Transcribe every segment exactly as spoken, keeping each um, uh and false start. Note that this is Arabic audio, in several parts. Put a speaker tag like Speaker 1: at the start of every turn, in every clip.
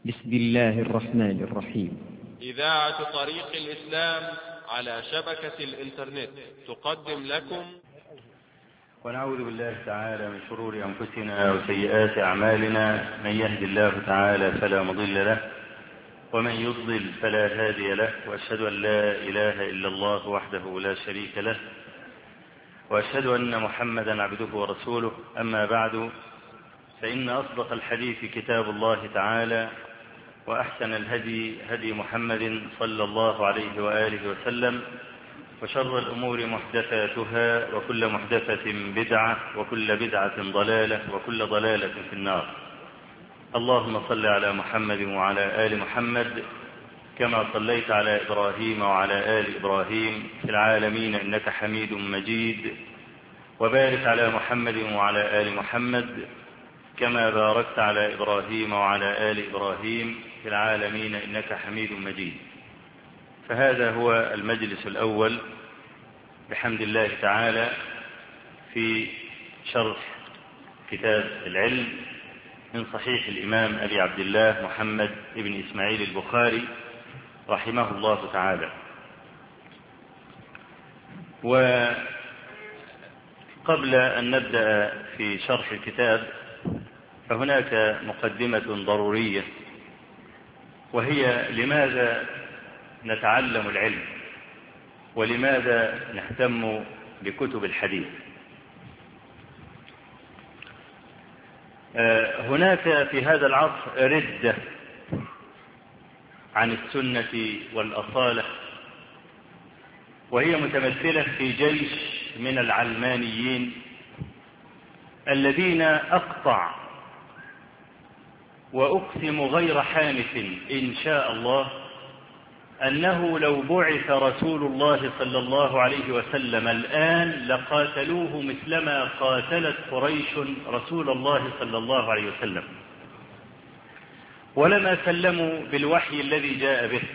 Speaker 1: بسم الله الرحمن الرحيم.
Speaker 2: إذاعة طريق الإسلام على شبكة الإنترنت تقدم لكم.
Speaker 3: ونعوذ بالله تعالى من شرور أنفسنا وسيئات أعمالنا، من يهد الله تعالى فلا مضل له ومن يضلل فلا هادي له، وأشهد أن لا إله إلا الله وحده لا شريك له، وأشهد أن محمدا عبده ورسوله. أما بعد، فإن أصدق الحديث كتاب الله تعالى، وأحسن الهدي هدي محمد صلى الله عليه وآله وسلم، وشر الأمور محدثاتها، وكل محدثة بدعة، وكل بدعة ضلالة، وكل ضلالة في النار. اللهم صل على محمد وعلى آل محمد كما صليت على إبراهيم وعلى آل إبراهيم في العالمين إنك حميد مجيد، وبارك على محمد وعلى آل محمد كما باركت على إبراهيم وعلى آل إبراهيم في العالمين إنك حميد مجيد. فهذا هو المجلس الأول بحمد الله تعالى في شرح كتاب العلم من صحيح الإمام أبي عبد الله محمد بن إسماعيل البخاري رحمه الله تعالى. وقبل أن نبدأ في شرح الكتاب فهناك مقدمة ضرورية، وهي لماذا نتعلم العلم ولماذا نهتم بكتب الحديث. هناك في هذا العصر ردة عن السنة والأصالة، وهي متمثلة في جيش من العلمانيين الذين أقطع وأقسم غير حانث إن شاء الله أنه لو بعث رسول الله صلى الله عليه وسلم الآن لقاتلوه مثلما قاتلت قريش رسول الله صلى الله عليه وسلم، ولما سلموا بالوحي الذي جاء به.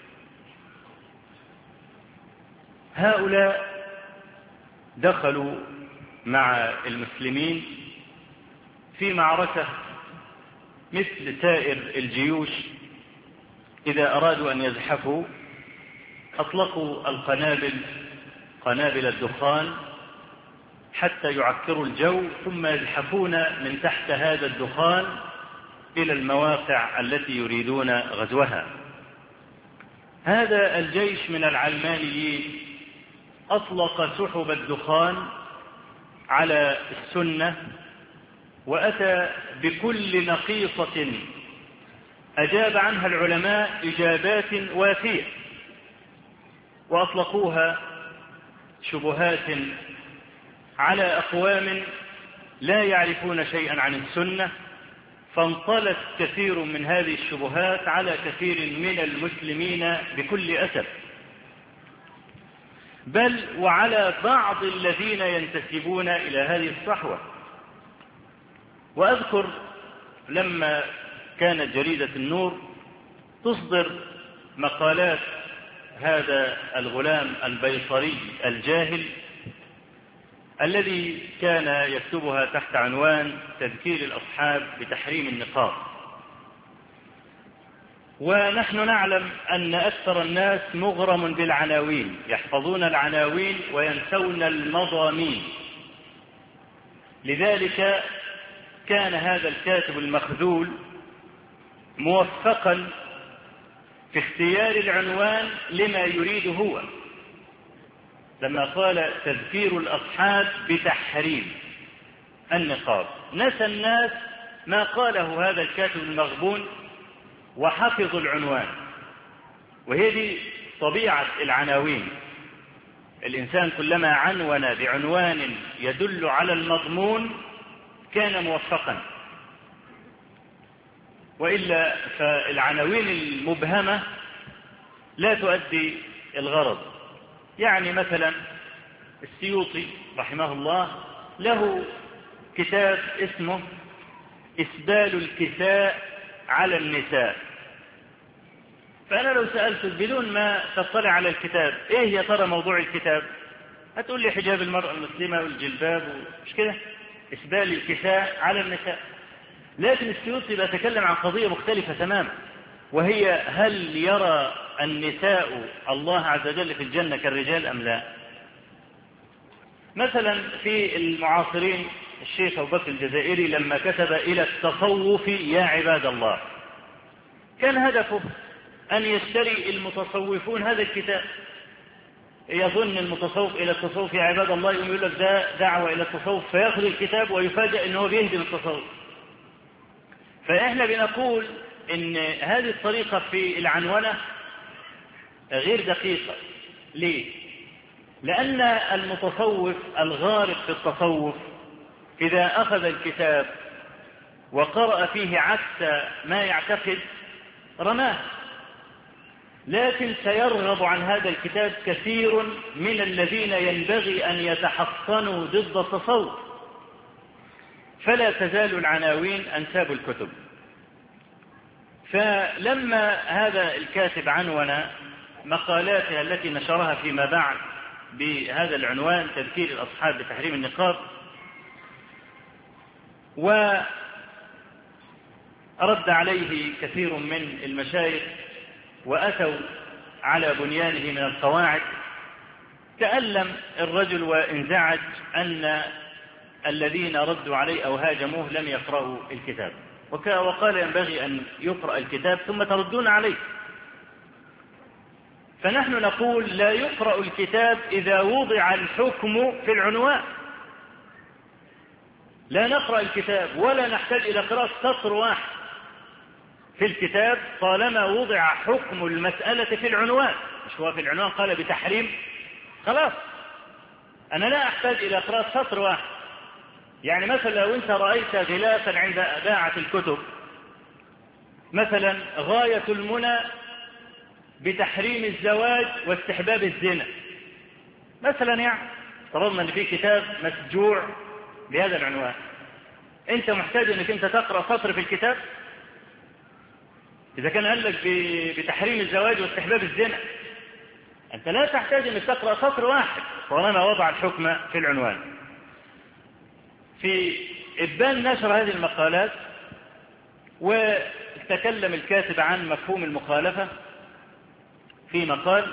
Speaker 3: هؤلاء دخلوا مع المسلمين في معركة مثل سائر الجيوش، إذا أرادوا أن يزحفوا أطلقوا القنابل، قنابل الدخان، حتى يعكروا الجو، ثم يزحفون من تحت هذا الدخان إلى المواقع التي يريدون غزوها. هذا الجيش من العلمانيين أطلق سحب الدخان على السنة، وأتى بكل نقيصة أجاب عنها العلماء إجابات وافية، وأطلقوها شبهات على أقوام لا يعرفون شيئا عن السنة، فانطلت كثير من هذه الشبهات على كثير من المسلمين بكل أسف، بل وعلى بعض الذين ينتسبون إلى هذه الصحوة. وأذكر لما كانت جريدة النور تصدر مقالات هذا الغلام البيصري الجاهل الذي كان يكتبها تحت عنوان تذكير الأصحاب بتحريم النقاب. ونحن نعلم أن أكثر الناس مغرم بالعناوين، يحفظون العناوين وينسون المضامين، لذلك كان هذا الكاتب المخذول موفقا في اختيار العنوان لما يريد هو، لما قال تذكير الأصحاب بتحريم النقاب. نسى الناس ما قاله هذا الكاتب المغبون وحفظوا العنوان. وهي دي طبيعة العناوين، الإنسان كلما عنون بعنوان يدل على المضمون كان موفقا، وإلا فالعناوين المبهمة لا تؤدي الغرض. يعني مثلا السيوطي رحمه الله له كتاب اسمه إسبال الكساء على النساء، فأنا لو سألتك بدون ما تطلع على الكتاب إيه يا ترى موضوع الكتاب، هتقول لي حجاب المرأة المسلمة والجلباب، مش كده؟ إسبال الكساء على النساء. لكن السيوطي بيتكلم عن قضية مختلفة تماما، وهي هل يرى النساء الله عز وجل في الجنة كالرجال أم لا؟ مثلا في المعاصرين الشيخ أبو بكر الجزائري لما كتب إلى التصوف يا عباد الله، كان هدفه أن يشتري المتصوفون هذا الكتاب. يظن المتصوف إلى التصوف يا عباد الله، يقول لك ده دعوة إلى التصوف، فيأخذ الكتاب ويفاجأ أنه بيهدم التصوف. فإحنا بنقول إن هذه الطريقة في العنونة غير دقيقة. ليه؟ لأن المتصوف الغارق في التصوف إذا أخذ الكتاب وقرأ فيه عكس ما يعتقد رماه، لكن سيرغب عن هذا الكتاب كثير من الذين ينبغي أن يتحصنوا ضد التصوف، فلا تزال العناوين أنساب الكتب. فلما هذا الكاتب عنون مقالاته التي نشرها فيما بعد بهذا العنوان تذكير الأصحاب بتحريم النقاب، ورد عليه كثير من المشايخ وأتوا على بنيانه من القواعد، تألم الرجل وانزعج أن الذين ردوا عليه أو هاجموه لم يقرأوا الكتاب، وقال ينبغي أن يقرأ الكتاب ثم تردون عليه. فنحن نقول لا يقرأ الكتاب إذا وضع الحكم في العنوان، لا نقرأ الكتاب ولا نحتاج إلى قراءة سطر واحد في الكتاب طالما وضع حكم المسألة في العنوان. مش هو في العنوان قال بتحريم، خلاص أنا لا أحتاج إلى قراءة سطر واحد. يعني مثلا لو أنت رأيت غلافا عند باعة الكتب مثلا غاية المنى بتحريم الزواج واستحباب الزنا مثلا، يعني طالما ان في كتاب مسجوع بهذا العنوان، انت محتاج انك انت تقرأ سطر في الكتاب اذا كان قال لك بتحريم الزواج واستحباب الزنا؟ انت لا تحتاج انك تقرأ سطر واحد طالما وضع الحكم في العنوان. في إبان نشر هذه المقالات وتكلم الكاتب عن مفهوم المخالفة في مقال،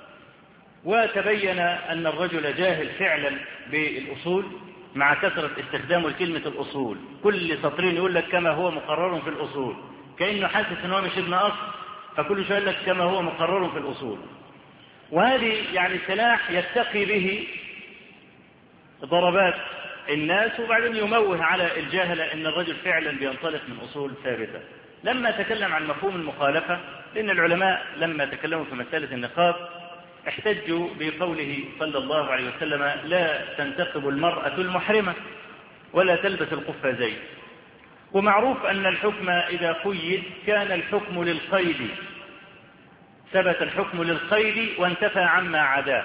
Speaker 3: وتبين أن الرجل جاهل فعلا بالأصول مع كثرة استخدامه لكلمة الأصول. كل سطرين يقول لك كما هو مقرر في الأصول، كأنه حاسس أنه مش ابن أصل، فكل شيء يقول لك كما هو مقرر في الأصول. وهذه يعني سلاح يتقي به ضربات الناس، وبعدين يموه على الجاهلة أن الرجل فعلا بينطلق من أصول ثابتة. لما تكلم عن مفهوم المخالفة، لأن العلماء لما تكلموا في مسألة النقاب احتجوا بقوله صلى الله عليه وسلم لا تنتقب المرأة المحرمة ولا تلبس القفازين. ومعروف أن الحكم إذا قيد كان الحكم للقيد، ثبت الحكم للقيد وانتفى عما عداه.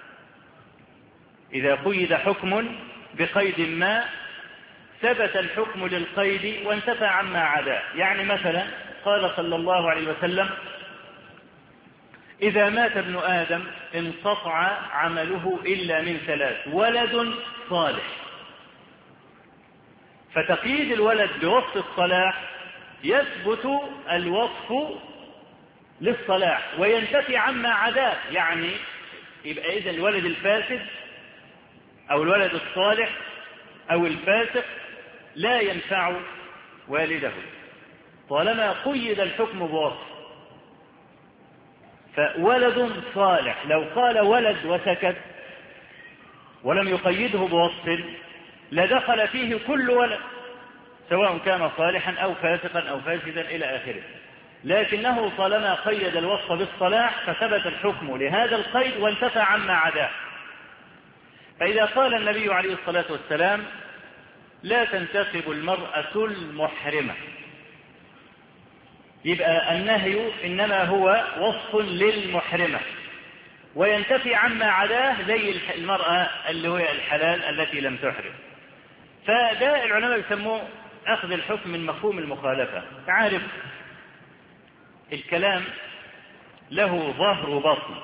Speaker 3: إذا قيد حكم بقيد ما ثبت الحكم للقيد وانتفى عما عداه. يعني مثلا قال صلى الله عليه وسلم إذا مات ابن آدم انقطع عمله إلا من ثلاث: ولد صالح. فتقييد الولد بوصف الصلاح يثبت الوصف للصلاح وينتفي عما عداه. يعني يبقى إذن الولد الفاسد أو الولد الصالح أو الفاسق لا ينفع والده طالما قيد الحكم بوصف. فولد صالح لو قال ولد وسكت ولم يقيده بوصف لدخل فيه كل ولد سواء كان صالحا أو فاسقا أو فاسدا إلى آخره، لكنه طالما قيد الوصف بالصلاح فثبت الحكم لهذا القيد وانتفى عما عداه. فإذا قال النبي عليه الصلاة والسلام لا تنتقب المرأة المحرمة، يبقى النهي إنما هو وصف للمحرمة وينتفي عما عداه زي المرأة اللي هو الحلال التي لم تحرم. فده العلماء يسموه أخذ الحكم من مفهوم المخالفة. تعرف الكلام له ظهر وبطن.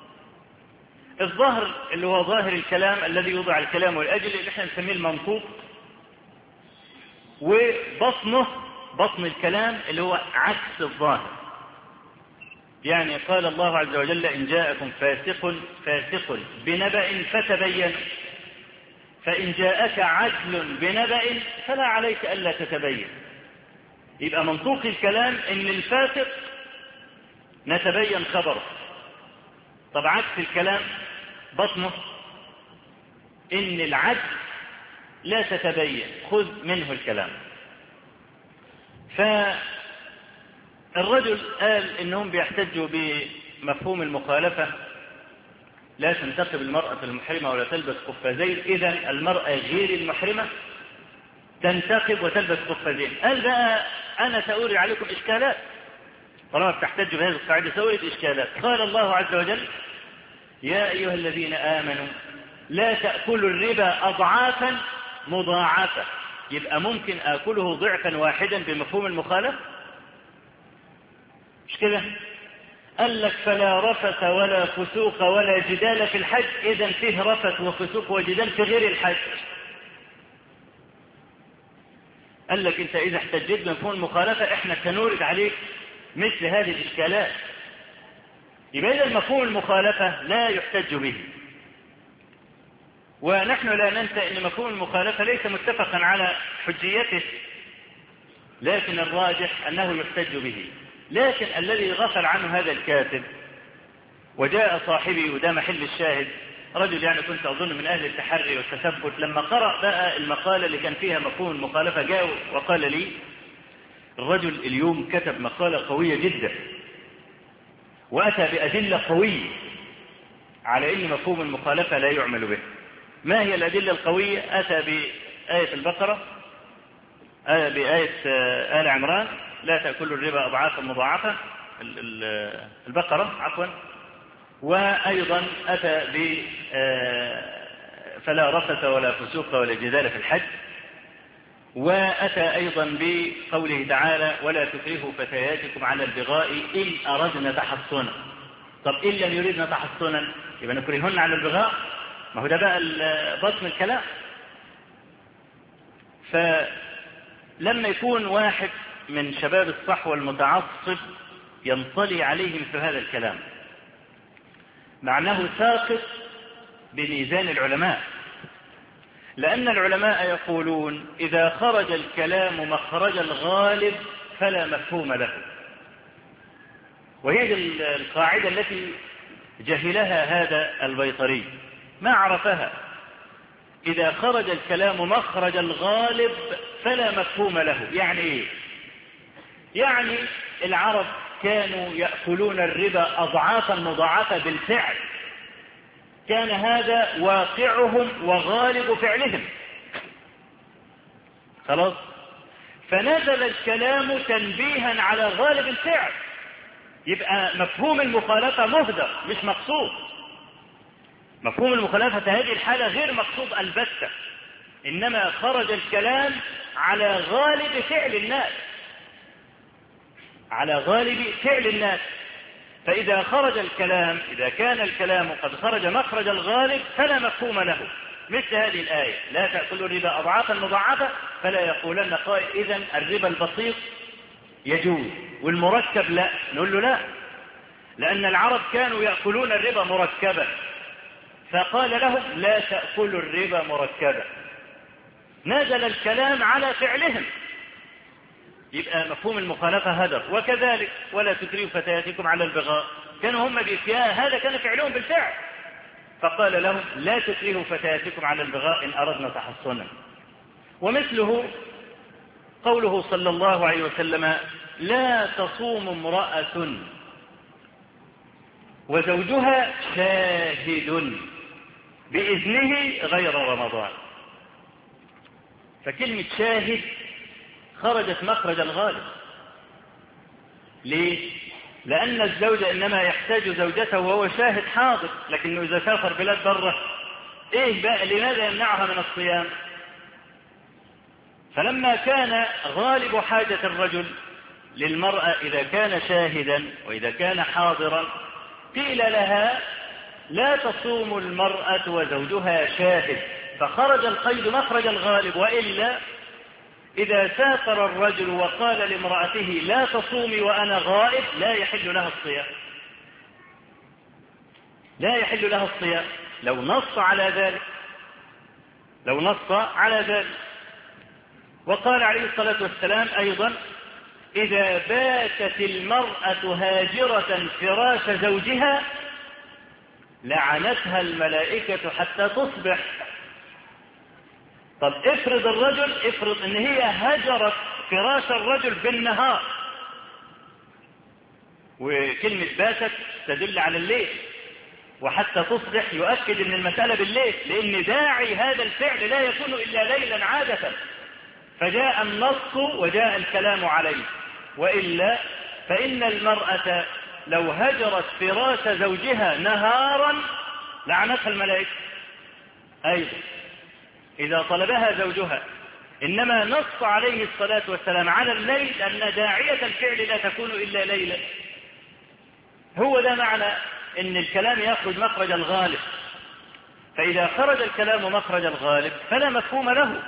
Speaker 3: الظهر اللي هو ظاهر الكلام الذي يوضع الكلام والأجل اللي احنا نسميه المنطوق، وبطنه بطن الكلام اللي هو عكس الظاهر. يعني قال الله عز وجل إن جاءكم فاسق فاسق بنبأ فتبين، فإن جاءك عدل بنبأ فلا عليك ألا تتبين. يبقى منطوق الكلام إن الفاسق نتبين خبره. طب عكس الكلام بطنه إن العدل لا تتبين، خذ منه الكلام. فالرجل قال إنهم بيحتجوا بمفهوم المخالفة، لا تنتقب المرأة المحرمة ولا تلبس قفازين، إذن المرأة غير المحرمة تنتقب وتلبس قفازين. قال بقى أنا سأوري عليكم إشكالات، طالما بتحتجوا بهذه القاعدة سأوري إشكالات. قال الله عز وجل يا أيها الذين آمنوا لا تأكلوا الربا أضعافا مضاعفة. يبقى ممكن آكله ضعفا واحدا بمفهوم المخالفة؟ مش كده؟ قال لك فلا رفث ولا فسوق ولا جدال في الحج، إذن فيه رفث وفسوق وجدال في غير الحج. قال لك أنت إذا احتجيت بمفهوم المخالفة إحنا سنورد عليك مثل هذه الإشكالات. يبقى إذا مفهوم المخالفة لا يحتج به، ونحن لا ننسى أن مفهوم المخالفة ليس متفقا على حجيته، لكن الراجح أنه يحتج به. لكن الذي غفل عنه هذا الكاتب وجاء صاحبي، وده محل الشاهد، رجل يعني كنت أظن من أهل التحري والتثبت، لما قرأ بقى المقالة اللي كان فيها مفهوم المخالفة جاء وقال لي الرجل اليوم كتب مقالة قوية جدا وأتى بأدلة قوية على أن مفهوم المخالفة لا يعمل به. ما هي الأدلة القوية؟ أتى بآية البقرة، آية بآية آل عمران لا تأكلوا الربا أضعافا مضاعفة، البقرة عفوا، وأيضا أتى ب فلا رفث ولا فسوق ولا جدال في الحج، وأتى أيضا بقوله تعالى ولا تكرهوا فتياتكم على البغاء إن أردنا تحصنا. طب إن لم يريدنا تحصنا يبقى نكرهن على البغاء؟ ما هو ده بقى بطن الكلام. فلما يكون واحد من شباب الصحوة المتعصب ينطلي عليهم في هذا الكلام معناه ساقط بميزان العلماء، لأن العلماء يقولون إذا خرج الكلام مخرج الغالب فلا مفهوم له. وهي القاعدة التي جهلها هذا البيطري، ما عرفها. إذا خرج الكلام مخرج الغالب فلا مفهوم له. يعني إيه؟ يعني العرب كانوا يأكلون الربا أضعافا مضاعفة بالفعل، كان هذا واقعهم وغالب فعلهم. خلاص، فنزل الكلام تنبيها على غالب الفعل، يبقى مفهوم المخالفة مهدر مش مقصود. مفهوم المخالفة في هذه الحالة غير مقصود البتة، إنما خرج الكلام على غالب فعل الناس، على غالب فعل الناس. فإذا خرج الكلام، إذا كان الكلام قد خرج مخرج الغالب فلا مفهوم له. مثل هذه الآية لا تأكلوا الربا أضعافا مضاعفة، فلا يقولن قائل إذن الربا البسيط يجوز والمركب لا. نقول له لا، لأن العرب كانوا يأكلون الربا مركبا، فقال لهم لا تأكلوا الربا مركبا. نزل الكلام على فعلهم، يبقى مفهوم المخالفة هدر. وكذلك ولا تكرهوا فتياتكم على البغاء، كانوا هم بإتيان هذا كان فعلهم بالفعل، فقال لهم لا تكرهوا فتياتكم على البغاء إن أردنا تحصنا. ومثله قوله صلى الله عليه وسلم لا تصوم امرأة وزوجها شاهد بإذنه غير رمضان. فكلمة شاهد خرجت مخرج الغالب. ليه؟ لأن الزوج إنما يحتاج زوجته وهو شاهد حاضر، لكنه إذا سافر بلاد بره إيه بقى؟ لماذا يمنعها من الصيام؟ فلما كان غالب حاجة الرجل للمرأة إذا كان شاهدا وإذا كان حاضرا قيل لها لا تصوم المرأة وزوجها شاهد، فخرج القيد مخرج الغالب، وإلا إذا سافر الرجل وقال لامرأته لا تصومي وأنا غائب لا يحل لها الصيام، لا يحل لها الصيام لو نص على ذلك، لو نص على ذلك. وقال عليه الصلاة والسلام أيضا: إذا باتت المرأة هاجرة فراش زوجها لعنتها الملائكة حتى تصبح. طب افرض الرجل، افرض ان هي هجرت فراش الرجل بالنهار، وكلمة باتت تدل على الليل، وحتى تصبح يؤكد ان المسألة بالليل، لان داعي هذا الفعل لا يكون الا ليلا عادة، فجاء النص وجاء الكلام عليه. وإلا فإن المرأة لو هجرت فراش زوجها نهارا لعنتها الملائكة أيضا إذا طلبها زوجها، إنما نص عليه الصلاة والسلام على الليل أن داعية الفعل لا تكون إلا ليلا. هو ده معنى أن الكلام يخرج مخرج الغالب، فإذا خرج الكلام مخرج الغالب فلا مفهوم له.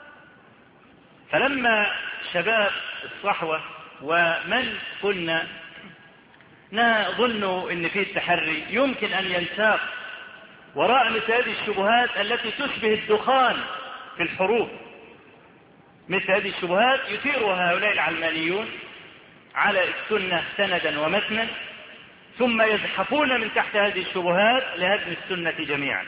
Speaker 3: فلما شباب الصحوة ومن كنا نظن أن فيه التحري يمكن أن ينساق وراء مثل هذه الشبهات التي تشبه الدخان في الحروب، مثل هذه الشبهات يثيرها هؤلاء العلمانيون على السنة سندا ومتنا، ثم يزحفون من تحت هذه الشبهات لهدم السنة جميعا.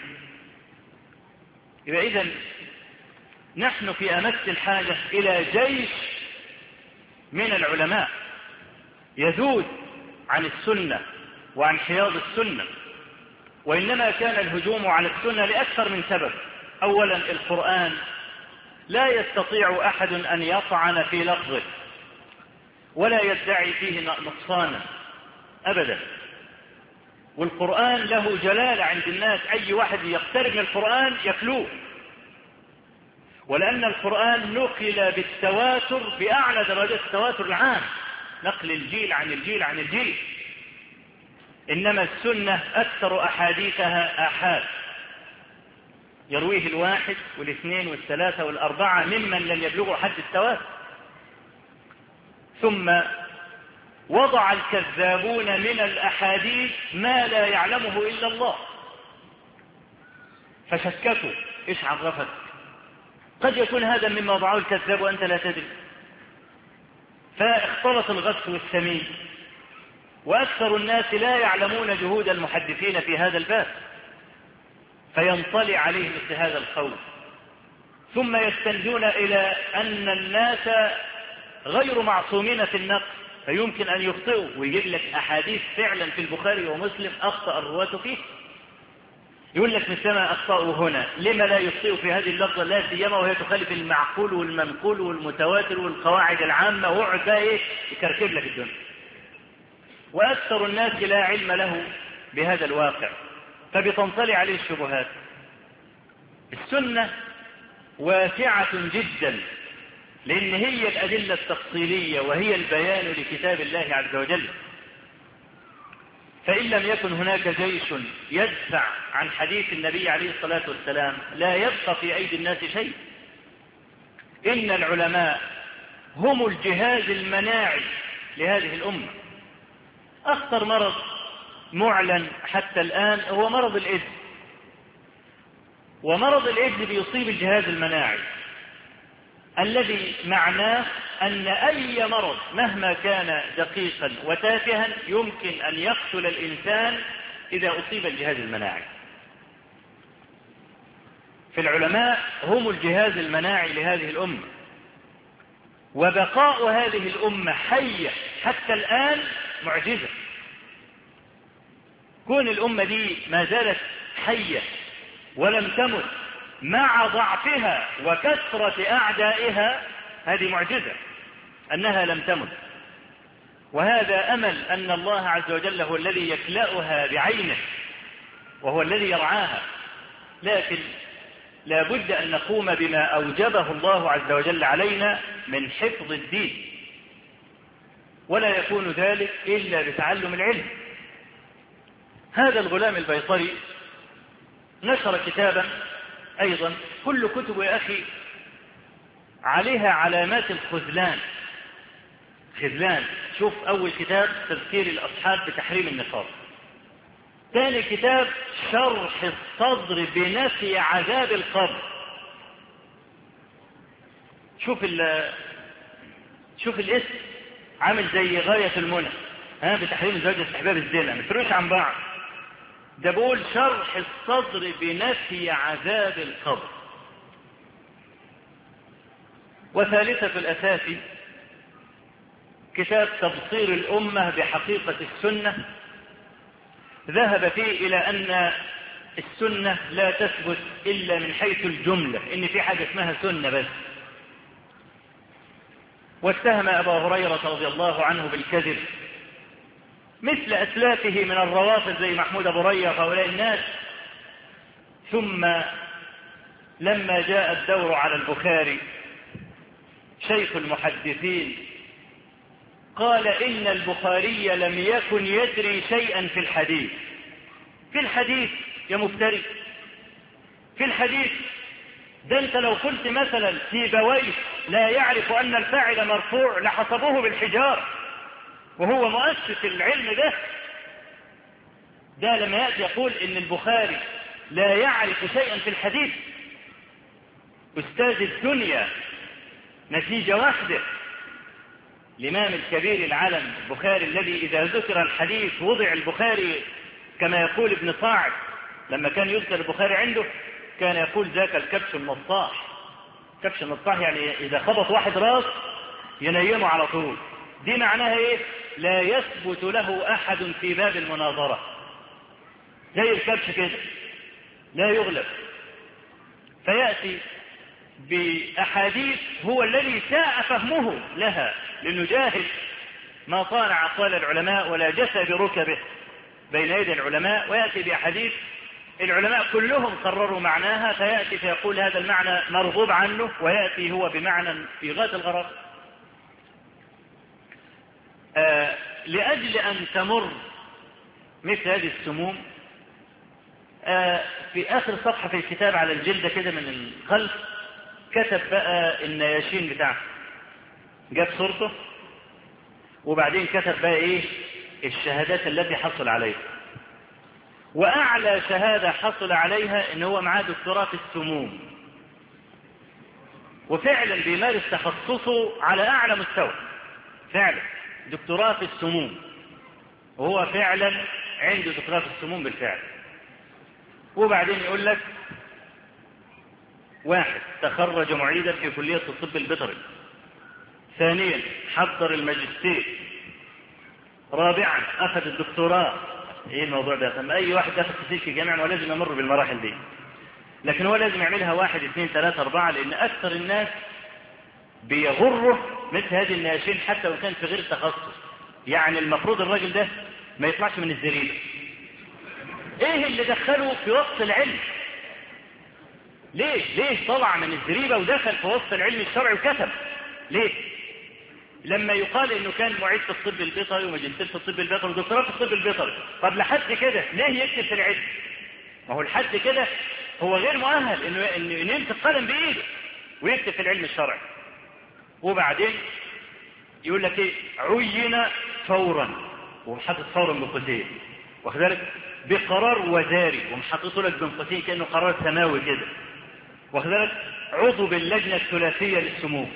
Speaker 3: يبقى إذن نحن في أمس الحاجة إلى جيش من العلماء يذود عن السنة وعن حياض السنة. وإنما كان الهجوم على السنة لأكثر من سبب. أولا القرآن لا يستطيع أحد أن يطعن في لفظه ولا يدعي فيه نقصانا أبدا، والقرآن له جلالة عند الناس، أي واحد يقترب من القرآن يكلوه. ولأن القرآن نقل بالتواتر بأعلى درجات التواتر العام، نقل الجيل عن الجيل عن الجيل. إنما السنة أكثر أحاديثها آحاد يرويه الواحد والاثنين والثلاثة والأربعة ممن لم يبلغوا حد التواتر. ثم وضع الكذابون من الأحاديث ما لا يعلمه إلا الله، فشككوا إيش عرفت، قد يكون هذا مما وضعه الكذاب وأنت لا تدري. فاختلط الغث والسمين، وأكثر الناس لا يعلمون جهود المحدثين في هذا الباب، فينطلع عليه مثل هذا القول. ثم يستندون إلى أن الناس غير معصومين في النقل، فيمكن أن يخطئوا، ويجيب لك أحاديث فعلا في البخاري ومسلم أخطأ الرواة فيه، يقول لك مثلما أخطأوا هنا لما لا يخطئوا في هذه اللفظة لا سيما وهي تخالف المعقول والمنقول والمتواتر والقواعد العامة، وقعد بقى إيه يكركب لك الدنيا. وأكثر الناس لا علم له بهذا الواقع، فبتنطلع عليه الشبهات. السنة واسعة جدا، لأن هي الأدلة التفصيلية وهي البيان لكتاب الله عز وجل. فإن لم يكن هناك جيش يدفع عن حديث النبي عليه الصلاة والسلام لا يبقى في أيدي الناس شيء. إن العلماء هم الجهاز المناعي لهذه الأمة. أخطر مرض معلن حتى الآن هو مرض الإيدز، ومرض الإيدز بيصيب الجهاز المناعي، الذي معناه أن أي مرض مهما كان دقيقا وتافها يمكن أن يقتل الإنسان إذا أصيب الجهاز المناعي. فالعلماء هم الجهاز المناعي لهذه الأمة، وبقاء هذه الأمة حية حتى الآن معجزة. كون الأمة دي ما زالت حية ولم تمت مع ضعفها وكثرة أعدائها هذه معجزة أنها لم تمت. وهذا أمل أن الله عز وجل هو الذي يكلأها بعينه وهو الذي يرعاها، لكن لا بد أن نقوم بما أوجبه الله عز وجل علينا من حفظ الدين، ولا يكون ذلك إلا بتعلم العلم. هذا الغلام البيطري نشر كتابا أيضا، كل كتب يا أخي عليها علامات الخذلان. خذلان. شوف أول كتاب تذكير الأصحاب بتحريم النقاب. ثاني كتاب شرح الصدر بنفي عذاب القبر. شوف ال شوف الاسم عامل زي غاية المنى، ها، بتحريم الزواج واستحباب الزنا، ما يفرقوش عن بعض. ده بقول شرح الصدر بنفي عذاب القبر. وثالثة الأساس كتاب تبصير الأمة بحقيقة السنة، ذهب فيه إلى أن السنة لا تثبت إلا من حيث الجملة، إن في حاجة اسمها سنة بس. واتهم أبا هريرة رضي الله عنه بالكذب مثل أسلافه من الروافض زي محمود أبو ريا وهؤلاء الناس. ثم لما جاء الدور على البخاري شيخ المحدثين قال إن البخاري لم يكن يدري شيئا في الحديث. في الحديث يا مفتري، في الحديث ده انت لو قلت مثلا سيبويه لا يعرف أن الفاعل مرفوع لحسبوه بالحجار، وهو مؤسس العلم ده. ده لما يأتي يقول إن البخاري لا يعرف شيئا في الحديث، أستاذ الدنيا، نتيجة واحدة. الإمام الكبير العالم البخاري الذي إذا ذكر الحديث وضع البخاري كما يقول ابن صاعد لما كان يذكر البخاري عنده كان يقول ذاك الكبش النصاح. كبش النصاح يعني إذا خبط واحد راس ينيمه على طول. دي معناها إيه؟ لا يثبت له أحد في باب المناظرة، زي الكبش كده لا يغلب. فيأتي بأحاديث هو الذي ساء فهمه لها، لأنه جاهل ما طالع أقوال العلماء ولا جثى بركبه بين يدي العلماء، ويأتي بأحاديث العلماء كلهم قرروا معناها، فيأتي فيقول هذا المعنى مرغوب عنه، ويأتي هو بمعنى في غاية الغرض. آه لأجل أن تمر مثل هذه السموم، آه في آخر صفحة في الكتاب على الجلدة كده من الخلف كتب بقى النياشين بتاعه، جاب صورته وبعدين كتب بقى ايه الشهادات التي حصل عليها. واعلى شهادة حصل عليها ان هو معاه دكتوراه في السموم، وفعلا بيمارس تخصصه على اعلى مستوى، فعلا دكتوراه في السموم، وهو فعلا عنده دكتوراه في السموم بالفعل. وبعدين يقول لك واحد تخرج معيدا في كلية الطب البيطري، ثانيا حضر الماجستير، رابعا اخذ الدكتوراه. ايه الموضوع ده؟ طب اي واحد داخل تسجيل في الجامعه هو لازم يمر بالمراحل دي، لكن هو لازم يعملها واحد اثنين ثلاثة اربعة، لان اكثر الناس بيغره مثل هذه الناشين حتى لو كان في غير التخصص. يعني المفروض الراجل ده ما يطلعش من الزريبه. ايه اللي دخله في وسط العلم؟ ليه ليه طلع من الزريبه ودخل في وسط العلم الشرعي وكتب؟ ليه؟ لما يقال انه كان معيد في الطب البيطري وماجستير في الطب البيطري ودكتوراه في الطب البيطري، طب لحد كده ليه يكتب في العلم؟ ما هو لحد كده هو غير مؤهل انه انه يمسك قلم بايده ويكتب في العلم الشرعي. وبعدين يقول لك ايه؟ عين فورا، ومحطط فورا بقوسين، واخد بالك؟ بقرار وزاري، ومحطط لك بين قوسين كانه قرار سماوي كده، واخد بالك؟ عضو باللجنه الثلاثيه للسموم.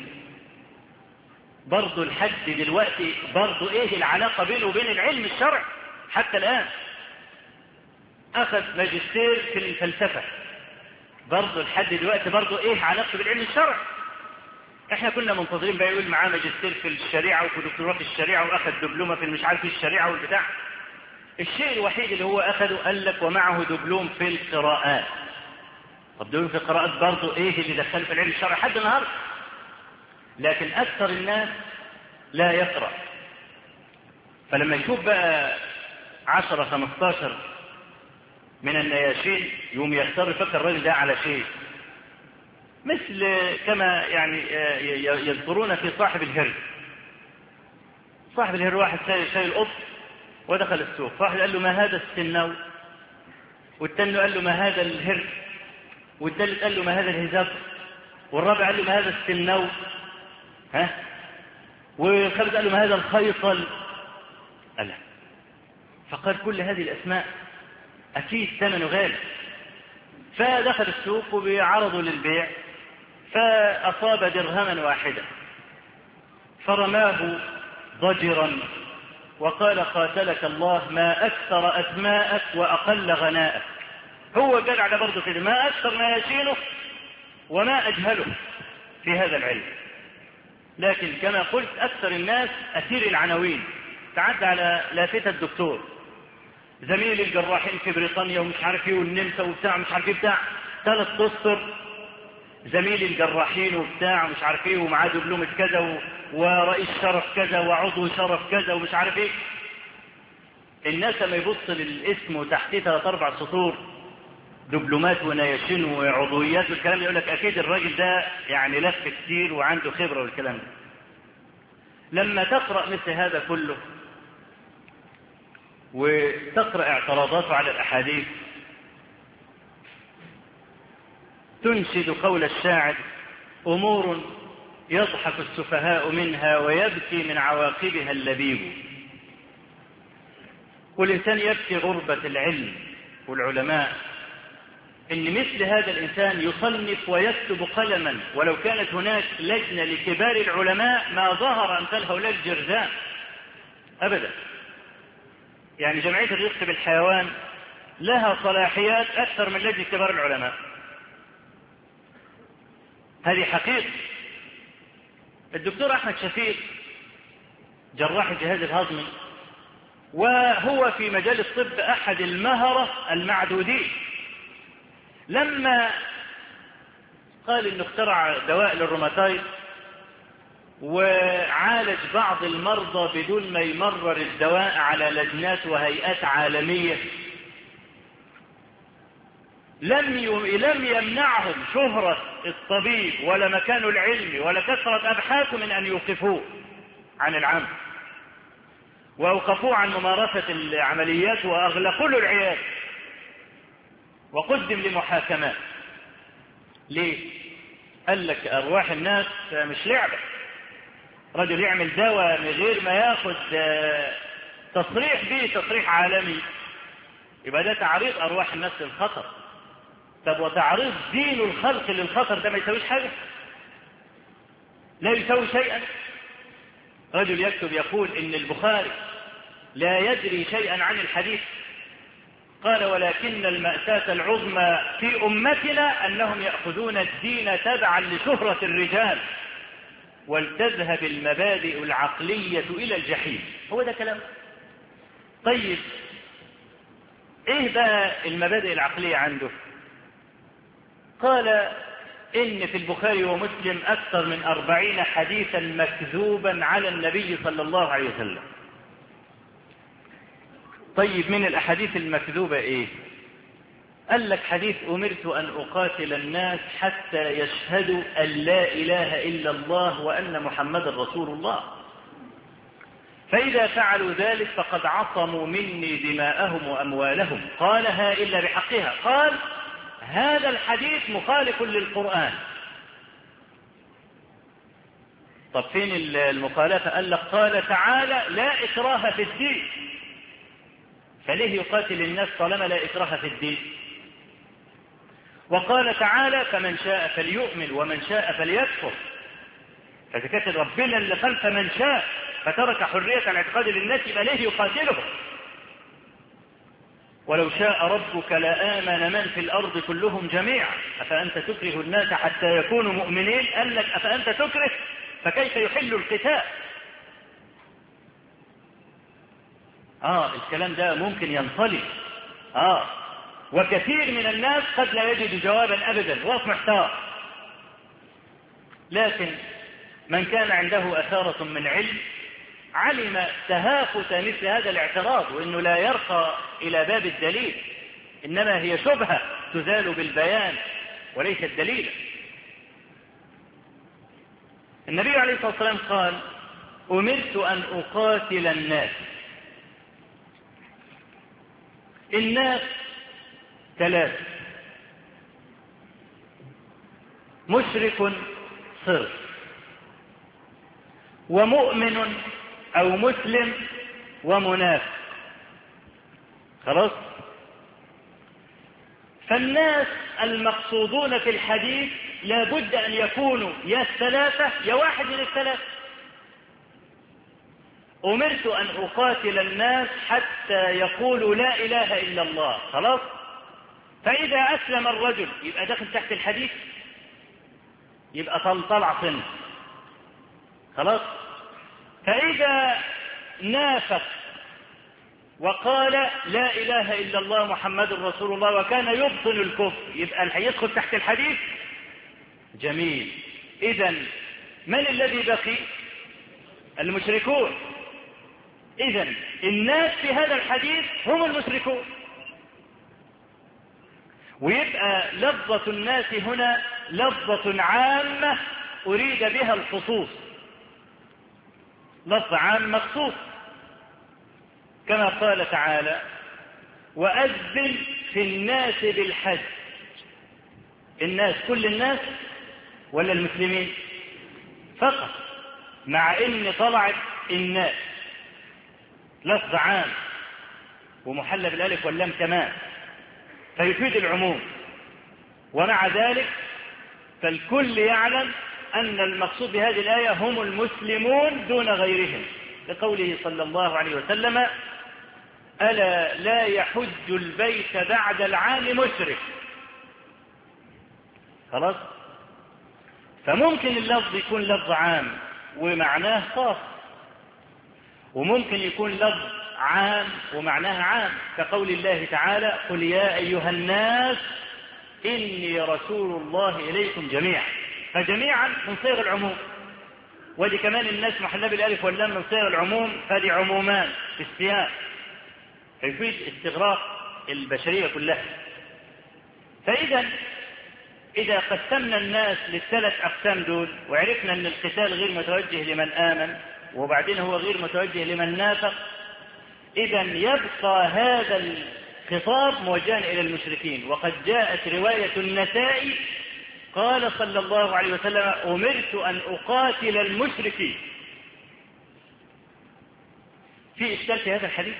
Speaker 3: برضه لحد دلوقتي برضه ايه العلاقة بينه وبين العلم الشرعي حتى الآن؟ أخذ ماجستير في الفلسفة، برضه لحد دلوقتي برضه ايه علاقته بالعلم الشرعي؟ احنا كنا منتظرين بقى يقول معاه ماجستير في الشريعة وفي دكتوراه في الشريعة واخذ دبلومة في مش عارف الشريعة والبتاع. الشيء الوحيد اللي هو أخذه قال لك ومعه دبلوم في القراءات. طب دبلوم في القراءات برضه ايه اللي دخله في العلم الشرعي لحد النهارده؟ لكن أكثر الناس لا يقرأ. فلما يشوف بقى عشرة خمستاشر من النياشين يوم يختار فكر الرجل ده على شيء، مثل كما يعني يذكرون في صاحب الهر. صاحب الهر واحد شايل قط ودخل السوق، فواحد قال له ما هذا السنو، والتاني قال له ما هذا الهر، والثالث قال له ما هذا الهزاب. والرابع قال له ما هذا السنو، ها، والخامس قال له ما هذا الخيصل. قال فقال كل هذه الأسماء أكيد ثمنه غالي. فدخل السوق وبيعرضوا للبيع، فأصاب درهما واحدا فرماه ضجرا وقال قاتلك الله ما أكثر أسماءك وأقل غناءك. هو قال على برضه كده ما أكثر ما يشينه وما أجهله في هذا العلم، لكن كما قلت أكثر الناس أثير العناوين. تعدى على لافتة الدكتور زميل الجراحين في بريطانيا ومش عارف ايه والنمسا وبتاع مش عارف ايه بتاع ثلاث اسطر زميل الجراحين وبتاع مش عارف ايه ومعاه دبلومة كذا و... ورئيس شرف كذا وعضو شرف كذا ومش عارف ايه. الناس لما يبص للاسم وتحتيه ثلاث اربع سطور دبلومات ونياشين وعضويات والكلام، يقول لك اكيد الراجل ده يعني لف كتير وعنده خبرة والكلام ده. لما تقرأ مثل هذا كله وتقرأ اعتراضاته على الأحاديث تنشد قول الشاعر أمور يضحك السفهاء منها ويبكي من عواقبها اللبيب. والإنسان يبكي غربة العلم والعلماء، إن مثل هذا الإنسان يصنف ويكتب قلما ولو كانت هناك لجنة لكبار العلماء ما ظهر أمثال هؤلاء الجرذان أبدا. يعني جمعية الرفق بالحيوان لها صلاحيات أكثر من لجنة كبار العلماء، هذه حقيقة. الدكتور أحمد شفيق جراح الجهاز الهضمي وهو في مجال الطب أحد المهرة المعدودين، لما قال إنه اخترع دواء للروماتايد وعالج بعض المرضى بدون ما يمرر الدواء على لجنات وهيئات عالمية، لم لم يمنعهم شهرة الطبيب ولا مكانه العلمي ولا كثرة أبحاثه من أن يوقفوه عن العمل، وأوقفوه عن ممارسة العمليات وأغلقوا له العيادة وقدم لمحاكمات. ليه؟ قال لك أرواح الناس مش لعبة. رجل يعمل دواء من غير ما ياخد تصريح به تصريح عالمي يبقى ده تعريض أرواح الناس للخطر. طب وتعريض دين الخلق للخطر ده ما يسويش حاجة؟ لا يسوي شيئا. رجل يكتب يقول إن البخاري لا يدري شيئا عن الحديث، قال ولكن المأساة العظمى في أمتنا أنهم يأخذون الدين تبعا لشهرة الرجال ولتذهب المبادئ العقلية إلى الجحيم. هو ده كلام. طيب إيه بقى المبادئ العقلية عنده؟ قال إن في البخاري ومسلم أكثر من أربعين حديثا مكذوبا على النبي صلى الله عليه وسلم. طيب من الأحاديث المكذوبة إيه؟ قال لك حديث أمرت أن أقاتل الناس حتى يشهدوا أن لا إله إلا الله وأن محمد رسول الله، فإذا فعلوا ذلك فقد عصموا مني دماءهم وأموالهم. قالها إلا بحقها. قال هذا الحديث مخالف للقرآن. طب فين المخالفة؟ قال لك قال تعالى لا إكراه في الدين، فليه يقاتل الناس طالما لا إكراه في الدين؟ وقال تعالى فمن شاء فليؤمن ومن شاء فليكفر، فإذا كانت ربنا اللي خلف من شاء فترك حرية الاعتقاد للناس يبقى ليه يقاتلهم؟ ولو شاء ربك لآمن من في الأرض كلهم جميعا أفأنت تكره الناس حتى يكونوا مؤمنين؟ قال لك أفأنت تكره فكيف يحل القتال؟ آه الكلام ده ممكن ينطلق. آه وكثير من الناس قد لا يجد جوابا أبدا وهو محتار. لكن من كان عنده أثارة من علم علم تهافت مثل هذا الاعتراض وأنه لا يرقى إلى باب الدليل، إنما هي شبهة تزال بالبيان وليست دليلا. النبي عليه الصلاة والسلام قال أمرت أن أقاتل الناس. الناس ثلاثة: مشرك صرف، ومؤمن أو مسلم ومنافق. خلاص؟ فالناس المقصودون في الحديث لا بد أن يكونوا يا الثلاثة يا واحد من الثلاثة. أمرت أن أقاتل الناس حتى يقولوا لا إله إلا الله. خلاص؟ فإذا أسلم الرجل يبقى داخل تحت الحديث، يبقى طلع صنف. خلاص؟ فإذا نافق وقال لا إله إلا الله محمد رسول الله وكان يبطن الكفر، يبقى هيدخل تحت الحديث. جميل. إذن من الذي بقي؟ المشركون. إذن الناس في هذا الحديث هم المشركون، ويبقى لفظة الناس هنا لفظة عامة أريد بها الخصوص، لفظ عام مخصوص، كما قال تعالى وأذن في الناس بالحج. الناس كل الناس ولا المسلمين فقط، مع ان طلعت الناس لفظ عام ومحلى بالالف واللام كمان فيفيد العموم، ومع ذلك فالكل يعلم أن المقصود بهذه الآية هم المسلمون دون غيرهم، لقوله صلى الله عليه وسلم ألا لا يحج البيت بعد العام مشرك. خلاص؟ فممكن اللفظ يكون لفظ عام ومعناه خاص، وممكن يكون لفظ عام ومعناه عام، كقول الله تعالى قل يا أيها الناس إني رسول الله إليكم جميعا، فجميعا من صيغ العموم، ودي كمان الناس محلى بالالف واللام من صيغ العموم، فدي عمومان في السياق يفيد استغراق البشرية كلها. فإذا إذا قسمنا الناس للثلاث أقسام دول وعرفنا أن القتال غير متوجه لمن آمن وبعدين هو غير متوجه لمن نافق، إذا يبقى هذا الخطاب موجها إلى المشركين. وقد جاءت رواية النسائي قال صلى الله عليه وسلم أمرت أن أقاتل المشركين. في إشكال في هذا الحديث؟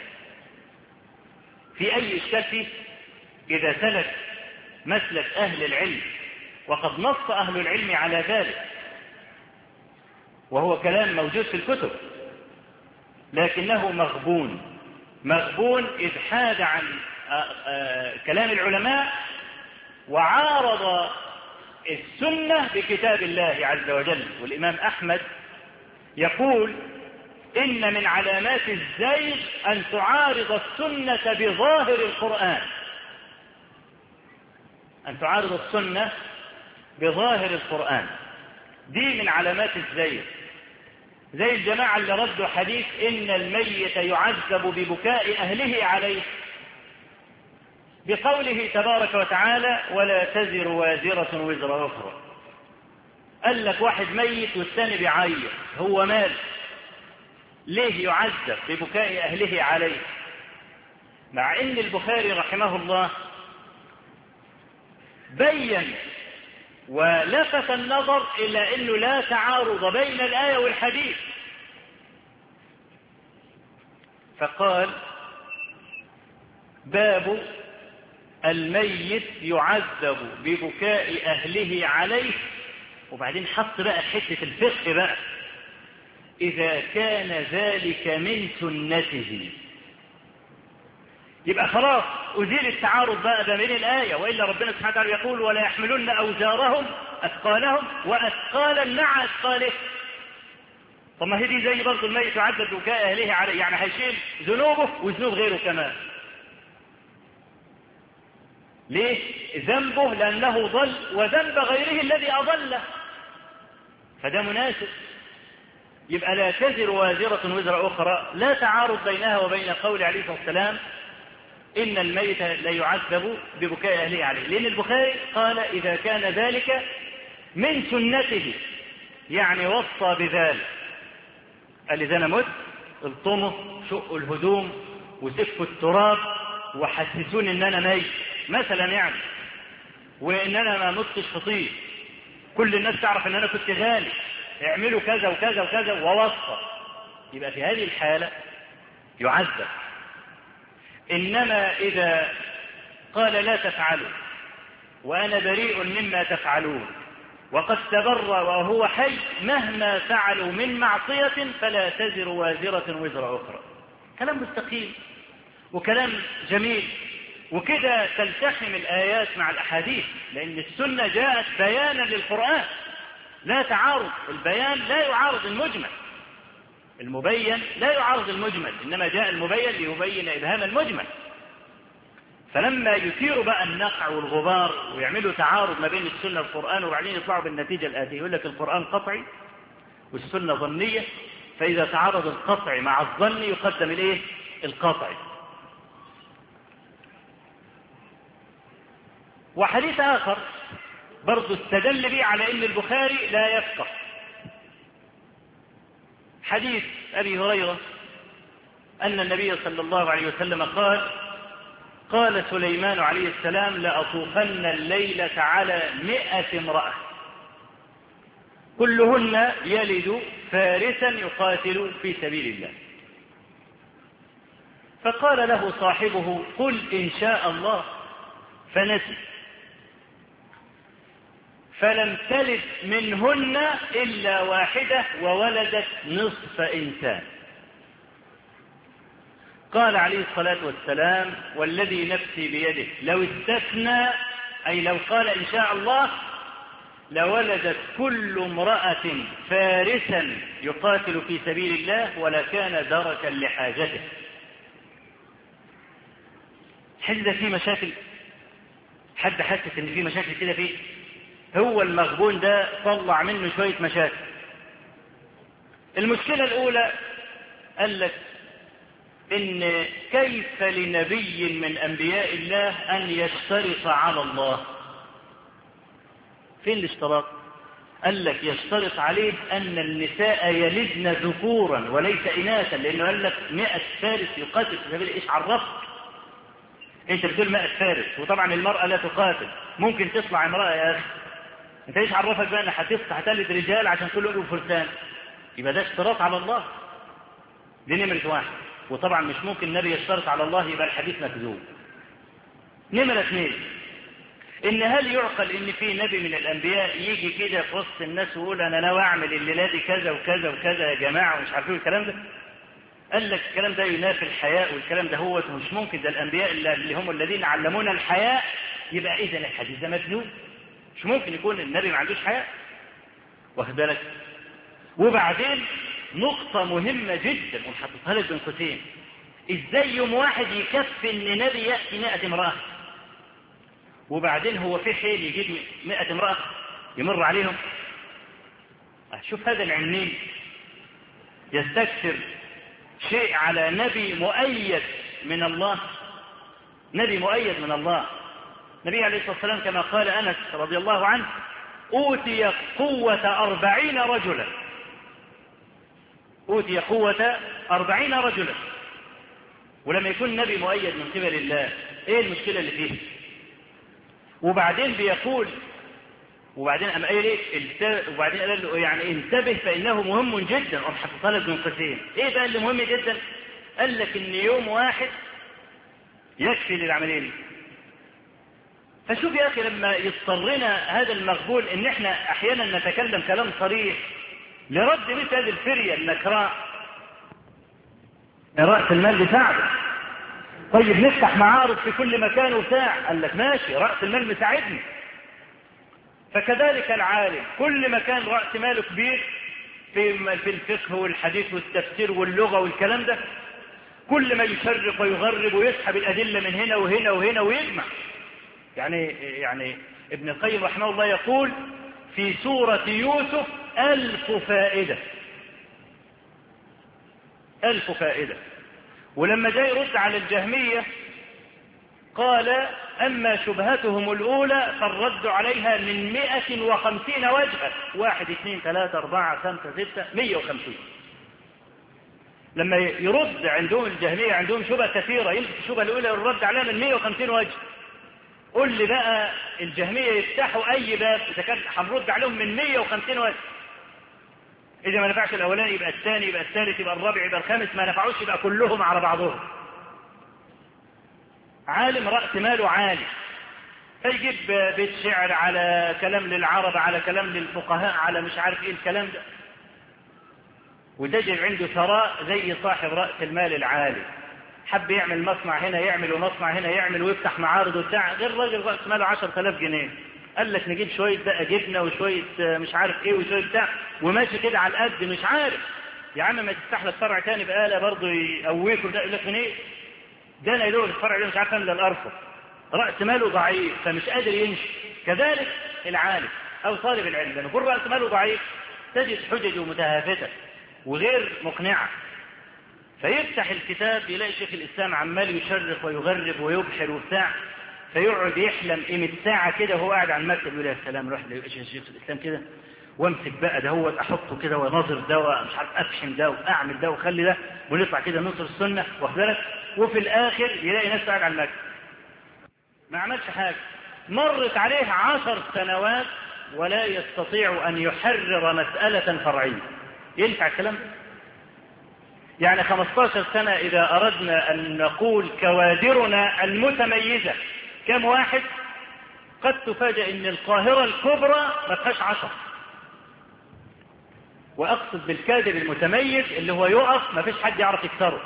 Speaker 3: في أي إشكال فيه؟ إذا سلك مسلك أهل العلم، وقد نص أهل العلم على ذلك، وهو كلام موجود في الكتب، لكنه مغبون مغبون إذ حاد عن كلام العلماء وعارض السنة بكتاب الله عز وجل. والإمام أحمد يقول إن من علامات الزيغ أن تعارض السنة بظاهر القرآن، أن تعارض السنة بظاهر القرآن، دي من علامات الزيغ. زي الجماعة اللي ردوا حديث إن الميت يعذب ببكاء أهله عليه بقوله تبارك وتعالى ولا تزر وازرة وزر أخرى. قال لك واحد ميت والثاني بيعيط، هو مال ليه يعذب ببكاء أهله عليه؟ مع إن البخاري رحمه الله بين ولفت النظر إلى أنه لا تعارض بين الآية والحديث، فقال باب الميت يعذب ببكاء أهله عليه، وبعدين حط بقى حتة الفقه بقى إذا كان ذلك من سنته. يبقى خلاص أزيل التعارض بقى بين الآية، وإلا ربنا سبحانه وتعالى يقول ولا يحملن أوزارهم أثقالهم وأثقالا مع أثقاله. طب ما هي دي زي برضه الميت يعذب ببكاء أهله عليه، يعني هيشيل ذنوبه وذنوب غيره كمان. ليه؟ ذنبه لأنه ضل وذنب غيره الذي أضله، فده مناسب. يبقى لا تزر وازرة وزر أخرى، لا تعارض بينها وبين قول عليه الصلاة والسلام إن الميت لا يعذب ببكاء أهله عليه، لأن البخاري قال إذا كان ذلك من سنته، يعني وصى بذلك، قال إذا أنا مت الطمه شقوا الهدوم وسفوا التراب وحسسوني إن أنا ميت مثلا يعني، وإن أنا ما متش خطير، كل الناس تعرف ان انا كنت غالي، اعملوا كذا وكذا وكذا ووصى، يبقى في هذه الحالة يعذب. إنما إذا قال لا تفعلوا وأنا بريء مما تفعلون وقد تبرأ وهو حي، مهما فعلوا من معصية فلا تزر وازرة وزر أخرى. كلام مستقيم وكلام جميل، وكده تلتحم الآيات مع الأحاديث، لأن السنة جاءت بيانا للقرآن، لا تعارض، البيان لا يعارض المجمل، المبين لا يعارض المجمل، إنما جاء المبين ليبين إبهام المجمل. فلما يثيروا بقى النقع والغبار ويعملوا تعارض ما بين السنة والقرآن وبعدين يطلعوا بالنتيجة الآتية، يقول لك القرآن قطعي والسنة ظنية، فإذا تعارض القطعي مع الظن يقدم الإيه؟ القطعي. وحديث آخر برضو استدل به على أن البخاري لا يفقه، حديث أبي هريرة أن النبي صلى الله عليه وسلم قال: قال سليمان عليه السلام: لأطوفن الليلة على مئة امرأة كلهن يلد فارسا يقاتل في سبيل الله. فقال له صاحبه: قل إن شاء الله، فنسي، فلم تلد منهن إلا واحدة وولدت نصف إنسان. قال عليه الصلاة والسلام: والذي نفسي بيده لو استثنى، أي لو قال إن شاء الله، لولدت كل امرأة فارسا يقاتل في سبيل الله ولكان دركا لحاجته. حد ده فيه مشاكل؟ حد حاسس ان فيه مشاكل كده فيه؟ هو المغبون ده طلع منه شوية مشاكل. المشكلة الأولى قال لك إن كيف لنبي من أنبياء الله أن يشترط على الله؟ فين الاشتراط؟ قال لك يشترط عليه أن النساء يلدن ذكورا وليس إناثا، لأنه قال لك مئة فارس يقاتل في سبيل. إيش عرفت؟ أنت بتقول مئة فارس، وطبعا المرأة لا تقاتل، ممكن تطلع امرأة يا أخي. أنت إيش عرفك بقى أن هتلد رجال عشان كل يوم فرسان؟ يبقى ده اشتراط على الله. دي نمرة واحد، وطبعا مش ممكن النبي يشترط على الله، يبقى الحديث مكذوب. نمرة اثنين، ان هل يعقل ان في نبي من الانبياء يجي كده في وسط الناس ويقول انا ناوي اعمل الليله دي كذا وكذا وكذا يا جماعه ومش عارفين الكلام ده؟ قال لك الكلام ده ينافي الحياء، والكلام ده هو مش ممكن، ده الانبياء اللي هم الذين علمونا الحياء، يبقى اذا الحديث ده مكذوب، مش ممكن يكون النبي ما عندوش حياء. واخد بالك؟ وبعدين نقطة مهمة جدا ونحطها لك بين قوسين، ازاي يوم واحد يكفي ان نبي يأتي مئة امرأة، وبعدين هو في حيل يجيب مئة امرأة يمر عليهم؟ شوف هذا العنين يستكثر شيء على نبي مؤيد من الله، نبي مؤيد من الله. النبي عليه الصلاة والسلام كما قال أنس رضي الله عنه: أوتي قوة أربعين رجلا، أوتي قوة أربعين رجلا. ولما يكون نبي مؤيد من قبل الله، إيه المشكلة اللي فيه؟ وبعدين بيقول، وبعدين أم قال إيه؟ وبعدين قال له يعني انتبه فإنه مهم جدا. أم حطها لك من قوسين، إيه بقى اللي مهم جدا؟ قال لك إن يوم واحد يكفي للعملية. فشوف يا أخي لما يضطرنا هذا المقبول إن إحنا أحيانا نتكلم كلام صريح لرد مثل هذه الفرية النكراء، رأس المال بتاعه. طيب نفتح معارض في كل مكان وبتاع، قال لك ماشي، رأس المال مساعدني. فكذلك العالم كل ما كان رأس ماله كبير في في الفقه والحديث والتفسير واللغة والكلام ده، كل ما يشرق ويغرب ويسحب الأدلة من هنا وهنا وهنا ويجمع. يعني يعني ابن القيم رحمه الله يقول في سورة يوسف: ألف فائدة، ألف فائدة. ولما جاء يرد على الجهمية قال: أما شبهتهم الأولى فالرد عليها من مئة وخمسين وجها، واحد اثنين ثلاثة أربعة خمسة ستة مئة وخمسين. لما يرد عندهم الجهمية عندهم شبهة كثيرة، يمسك الشبهة الأولى والرد عليها من مئة وخمسين وجه.
Speaker 4: قل لي بقى الجهمية يفتحوا أي باب إذا كان هنرد عليهم من مية وخمسين وجه. إذا ما نفعش الأولاني يبقى الثاني، يبقى الثالث، يبقى الرابع، يبقى الخامس، ما نفعوش يبقى كلهم على بعضهم. عالم رأس ماله عالي، فيجيب بيت شعر على كلام للعرب على كلام للفقهاء على مش عارف إيه الكلام ده، وتجد عنده ثراء زي صاحب رأس المال العالي. حب يعمل مصنع هنا يعمل، ومصنع هنا يعمل، ويفتح معارض وبتاع، غير راجل رأس ماله عشرة آلاف جنيه قال لك نجيب شوية بقى جبنة وشوية مش عارف ايه وشوية بتاع، وماشي كده على القد مش عارف. يا عم ما تفتح لك فرع تاني بقالة برضه يقويك وده يقول لك من ايه؟ ده انا يدور الفرع ده مش عارف املى الارفف، رأس ماله ضعيف فمش قادر يمشي. كذلك العالم او طالب العلم لما يكون رأس ماله ضعيف تجد حججه متهافتة وغير مقنعة، فيفتح الكتاب يلاقي شيخ الإسلام عمال يشرح ويغرب ويبحر وبتاع، فيقعد يحلم قيمة ساعة كده وهو قاعد على المكتب يقول يا سلام روح لشيخ الإسلام كده وامسك بقى ده هو احطه كده ونظر ده ومش عارف افحم ده واعمل ده وخلي ده ونطلع كده ننصر السنة واخد بالك. وفي الآخر يلاقي نفسه قاعد على المكتب ما عملش حاجة. مرت عليه عشر سنوات ولا يستطيع أن يحرر مسألة فرعية. ينفع الكلام ده؟ يعني خمستاشر سنة إذا أردنا أن نقول كوادرنا المتميزة كم واحد، قد تفاجأ أن القاهرة الكبرى ما فيهاش عشر. وأقصد بالكادر المتميز اللي هو يقف ما فيش حد يعرف يكسره.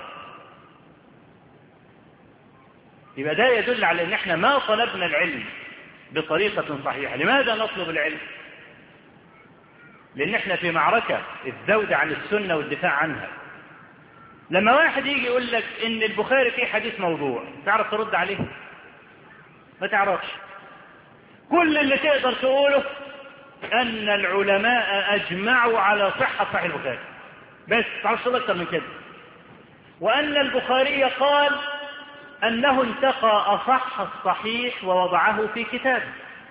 Speaker 4: يبقى ده يدل على أن احنا ما طلبنا العلم بطريقة صحيحة. لماذا نطلب العلم؟ لأن احنا في معركة الذود عن السنة والدفاع عنها. لما واحد يجي يقول لك ان البخاري فيه حديث موضوع، تعرف ترد عليه؟ ما تعرفش. كل اللي تقدر تقوله ان العلماء اجمعوا على صحة صحيح البخاري، بس تعرفش تقول اكتر من كده. وان البخاري قال انه انتقى اصح الصحيح ووضعه في كتابه.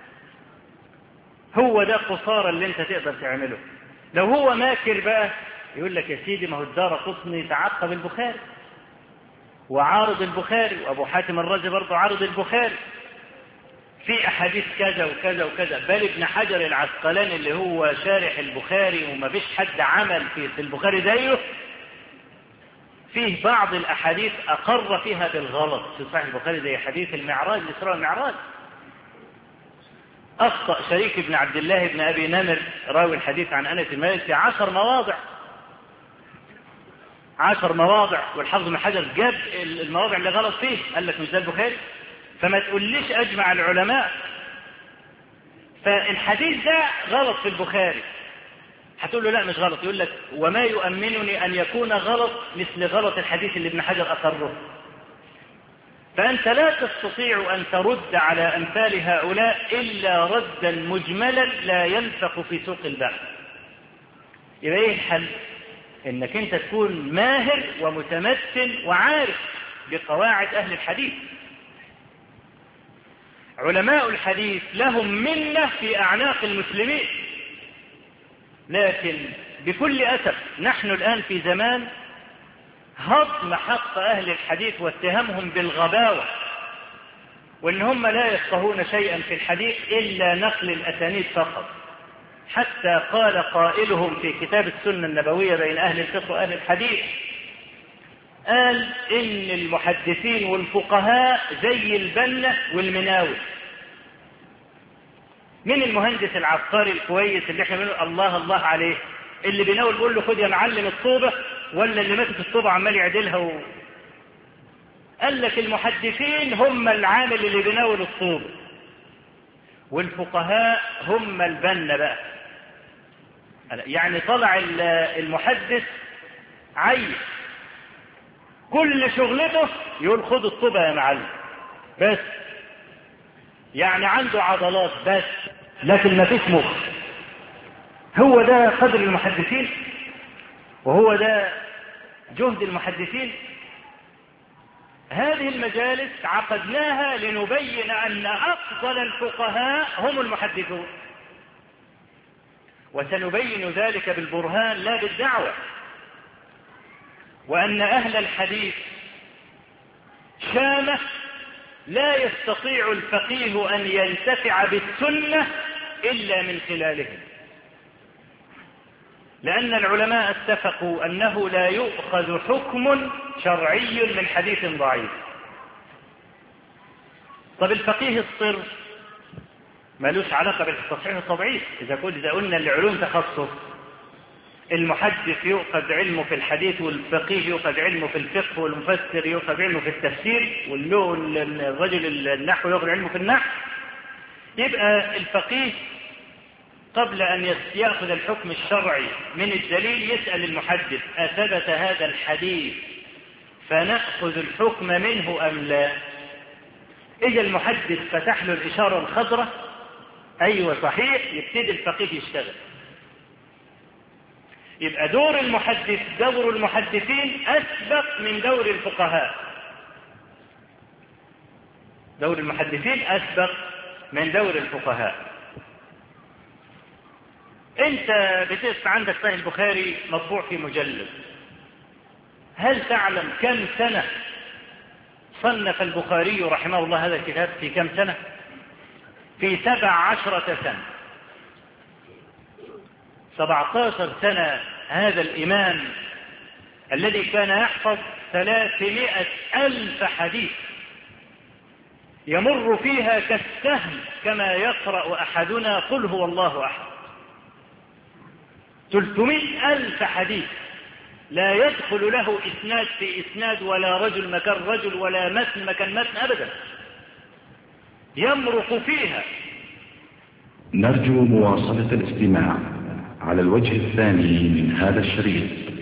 Speaker 4: هو ده قصارى اللي انت تقدر تعمله. لو هو ماكر بقى يقول لك يا سيدي ما هو الدارقطني تعقب البخاري وعارض البخاري، وابو حاتم الرازي برضه عارض البخاري في احاديث كذا وكذا وكذا، بل ابن حجر العسقلاني اللي هو شارح البخاري وما فيش حد عمل في البخاري زيه، فيه بعض الاحاديث اقر فيها بالغلط في صحيح البخاري زي حديث المعراج، الاسراء والمعراج. أخطأ شريك بن عبد الله بن أبي نمر راوي الحديث عن أنس بن مالك في عشر مواضع عشر مواضع والحافظ بن حجر جاب المواضع اللي غلط فيه قال لك مش ده البخاري. فما تقوليش أجمع العلماء، فالحديث ده غلط في البخاري هتقول له لا مش غلط، يقول لك وما يؤمنني أن يكون غلط مثل غلط الحديث اللي ابن حجر أقره. فأنت لا تستطيع أن ترد على أمثال هؤلاء إلا ردا مجملا لا ينفق في سوق البحث. يبقى إيه الحل؟ إنك أنت تكون ماهر ومتمثل وعارف بقواعد أهل الحديث. علماء الحديث لهم منة في أعناق المسلمين، لكن بكل أسف نحن الآن في زمان هضم حق أهل الحديث واتهامهم بالغباوة، وإن هم لا يفقهون شيئا في الحديث إلا نقل الأسانيد فقط. حتى قال قائلهم في كتاب السنة النبوية بين أهل الفقه وأهل الحديث، قال إن المحدثين والفقهاء زي البنة والمناوي. من المهندس العبقري الكويس اللي احنا بنقول الله الله عليه، اللي بيناول بيقول له خد يا معلم الطوبة، ولا اللي ماسك الطوبة عمال يعدلها و... قال لك المحدثين هم العامل اللي بيناول الطوبة، والفقهاء هم البنة بقى. يعني طلع المحدث عيل كل شغلته يقول خد الطوبة يا معلم بس، يعني عنده عضلات بس لكن ما فيش مخ. هو ده قدر المحدثين وهو ده جهد المحدثين. هذه المجالس عقدناها لنبين أن أفضل الفقهاء هم المحدثون، وسنبين ذلك بالبرهان لا بالدعوة، وأن أهل الحديث شامة لا يستطيع الفقيه أن ينتفع بالسنة إلا من خلالهم، لأن العلماء اتفقوا أنه لا يؤخذ حكم شرعي من حديث ضعيف. طب الفقيه الصرف مالوش علاقة بالتصحيح الطبيعي. إذا كنت إذا قلنا العلوم تخصص، المحدث يؤخذ علمه في الحديث، والفقيه يؤخذ علمه في الفقه، والمفسر يؤخذ علمه في التفسير، والرجل النحو يؤخذ علمه في النحو. يبقى الفقيه قبل أن يأخذ الحكم الشرعي من الدليل يسأل المحدث: أثبت هذا الحديث فنأخذ الحكم منه أم لا؟ إذا المحدث فتح له الإشارة الخضراء أيوة صحيح، يبتدي الفقيه يشتغل. يبقى دور المحدث دور المحدثين أسبق من دور الفقهاء. دور المحدثين أسبق من دور الفقهاء. أنت بتسمع عندك صحيح البخاري مطبوع في مجلد، هل تعلم كم سنة صنف البخاري رحمه الله هذا الكتاب؟ في كم سنة؟ في سبع عشرة سنة. سبعتاشر سنة هذا الإمام الذي كان يحفظ ثلاثمائة ألف حديث يمر فيها كالسهم كما يقرأ أحدنا قل هو الله أحد. ثلاثمائة ألف حديث لا يدخل له إسناد في إسناد، ولا رجل مكان رجل، ولا متن مكان متن أبدا، يمرق فيها.
Speaker 5: نرجو مواصلة الاستماع على الوجه الثاني من هذا الشريط.